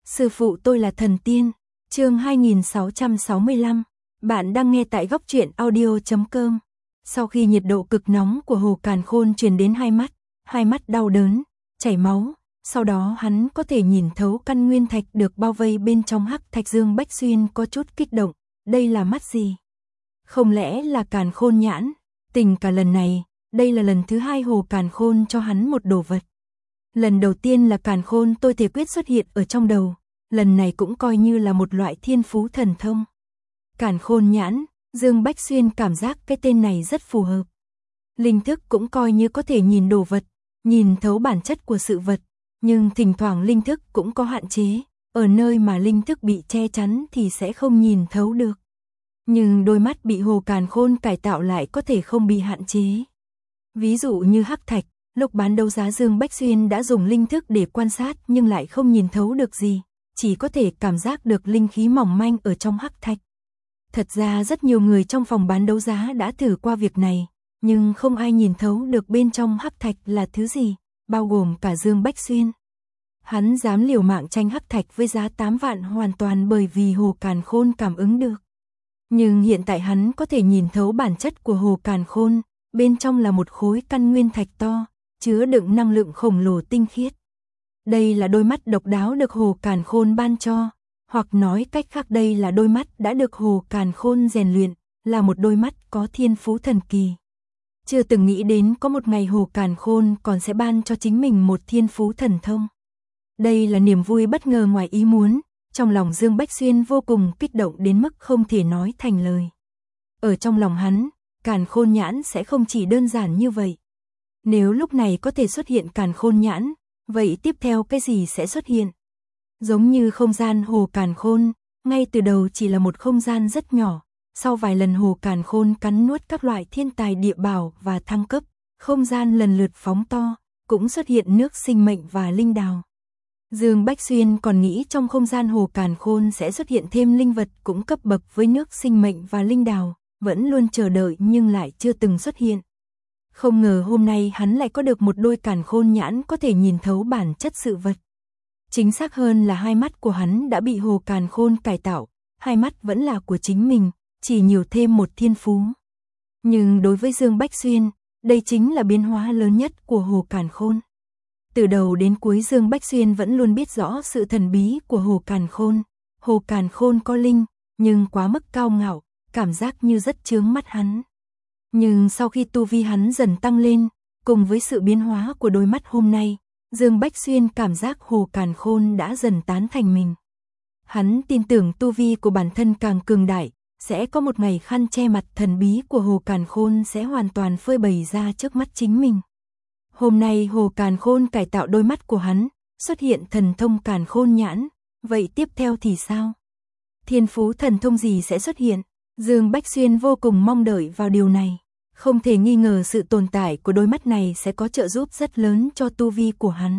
Sư phụ tôi là thần tiên. Chương 2665. Bạn đang nghe tại góc truyện audio.com. Sau khi nhiệt độ cực nóng của Hồ Càn Khôn truyền đến hai mắt đau đớn, chảy máu, sau đó hắn có thể nhìn thấu căn nguyên thạch được bao vây bên trong hắc thạch. Dương Bách Xuyên có chút kích động, đây là mắt gì? Không lẽ là Càn Khôn nhãn? Tình cả lần này, đây là lần thứ hai Hồ Càn Khôn cho hắn một đồ vật. Lần đầu tiên là Càn Khôn tôi thể quyết xuất hiện ở trong đầu, lần này cũng coi như là một loại thiên phú thần thông. Càn Khôn nhãn, Dương Bách Xuyên cảm giác cái tên này rất phù hợp. Linh thức cũng coi như có thể nhìn đồ vật, nhìn thấu bản chất của sự vật, nhưng thỉnh thoảng linh thức cũng có hạn chế, ở nơi mà linh thức bị che chắn thì sẽ không nhìn thấu được. Nhưng đôi mắt bị Hồ Càn Khôn cải tạo lại có thể không bị hạn chế. Ví dụ như hắc thạch, lúc bán đấu giá Dương Bách Xuyên đã dùng linh thức để quan sát nhưng lại không nhìn thấu được gì, chỉ có thể cảm giác được linh khí mỏng manh ở trong hắc thạch. Thật ra rất nhiều người trong phòng bán đấu giá đã thử qua việc này, nhưng không ai nhìn thấu được bên trong hắc thạch là thứ gì, bao gồm cả Dương Bách Xuyên. Hắn dám liều mạng tranh hắc thạch với giá 8 vạn hoàn toàn bởi vì Hồ Càn Khôn cảm ứng được. Nhưng hiện tại hắn có thể nhìn thấu bản chất của Hồ Càn Khôn, bên trong là một khối căn nguyên thạch to, chứa đựng năng lượng khổng lồ tinh khiết. Đây là đôi mắt độc đáo được Hồ Càn Khôn ban cho, hoặc nói cách khác đây là đôi mắt đã được Hồ Càn Khôn rèn luyện, là một đôi mắt có thiên phú thần kỳ. Chưa từng nghĩ đến có một ngày Hồ Càn Khôn còn sẽ ban cho chính mình một thiên phú thần thông. Đây là niềm vui bất ngờ ngoài ý muốn, trong lòng Dương Bách Xuyên vô cùng kích động đến mức không thể nói thành lời. Ở trong lòng hắn, Càn Khôn nhãn sẽ không chỉ đơn giản như vậy. Nếu lúc này có thể xuất hiện Càn Khôn nhãn, vậy tiếp theo cái gì sẽ xuất hiện? Giống như không gian Hồ Càn Khôn, ngay từ đầu chỉ là một không gian rất nhỏ, sau vài lần Hồ Càn Khôn cắn nuốt các loại thiên tài địa bảo và thăng cấp, không gian lần lượt phóng to, cũng xuất hiện nước sinh mệnh và linh đào. Dương Bách Xuyên còn nghĩ trong không gian Hồ Càn Khôn sẽ xuất hiện thêm linh vật cũng cấp bậc với nước sinh mệnh và linh đào, vẫn luôn chờ đợi nhưng lại chưa từng xuất hiện. Không ngờ hôm nay hắn lại có được một đôi Càn Khôn nhãn có thể nhìn thấu bản chất sự vật. Chính xác hơn là hai mắt của hắn đã bị Hồ Càn Khôn cải tạo, hai mắt vẫn là của chính mình, chỉ nhiều thêm một thiên phú. Nhưng đối với Dương Bách Xuyên, đây chính là biến hóa lớn nhất của Hồ Càn Khôn. Từ đầu đến cuối Dương Bách Xuyên vẫn luôn biết rõ sự thần bí của Hồ Càn Khôn. Hồ Càn Khôn có linh, nhưng quá mức cao ngạo, cảm giác như rất chướng mắt hắn. Nhưng sau khi tu vi hắn dần tăng lên, cùng với sự biến hóa của đôi mắt hôm nay, Dương Bách Xuyên cảm giác Hồ Càn Khôn đã dần tán thành mình. Hắn tin tưởng tu vi của bản thân càng cường đại, sẽ có một ngày khăn che mặt thần bí của Hồ Càn Khôn sẽ hoàn toàn phơi bày ra trước mắt chính mình. Hôm nay Hồ Càn Khôn cải tạo đôi mắt của hắn, xuất hiện thần thông Càn Khôn nhãn, vậy tiếp theo thì sao? Thiên phú thần thông gì sẽ xuất hiện? Dương Bách Xuyên vô cùng mong đợi vào điều này. Không thể nghi ngờ sự tồn tại của đôi mắt này sẽ có trợ giúp rất lớn cho tu vi của hắn.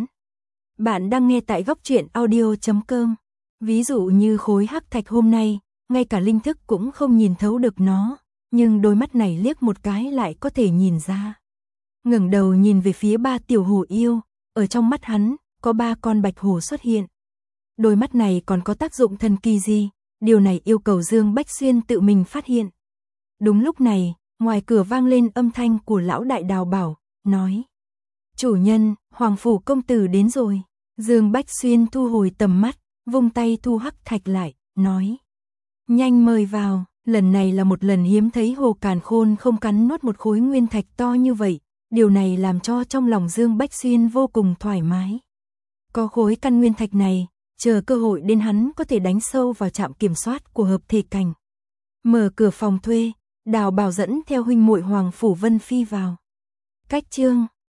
Bạn đang nghe tại góc truyện audio.com. Ví dụ như khối hắc thạch hôm nay, ngay cả linh thức cũng không nhìn thấu được nó, nhưng đôi mắt này liếc một cái lại có thể nhìn ra. Ngẩng đầu nhìn về phía ba tiểu hổ yêu, ở trong mắt hắn, có ba con bạch hổ xuất hiện. Đôi mắt này còn có tác dụng thần kỳ gì? Điều này yêu cầu Dương Bách Xuyên tự mình phát hiện. Đúng lúc này, ngoài cửa vang lên âm thanh của lão đại Đào Bảo, nói: "Chủ nhân, Hoàng phủ công tử đến rồi." Dương Bách Xuyên thu hồi tầm mắt, vung tay thu hắc thạch lại, nói: "Nhanh mời vào." Lần này là một lần hiếm thấy Hồ Càn Khôn không cắn nuốt một khối nguyên thạch to như vậy, điều này làm cho trong lòng Dương Bách Xuyên vô cùng thoải mái. Có khối căn nguyên thạch này, chờ cơ hội đến hắn có thể đánh sâu vào trạm kiểm soát của hợp thể cảnh. Mở cửa phòng thuê, Đào Bảo dẫn theo huynh muội Hoàng phủ Vân Phi vào. Cách chương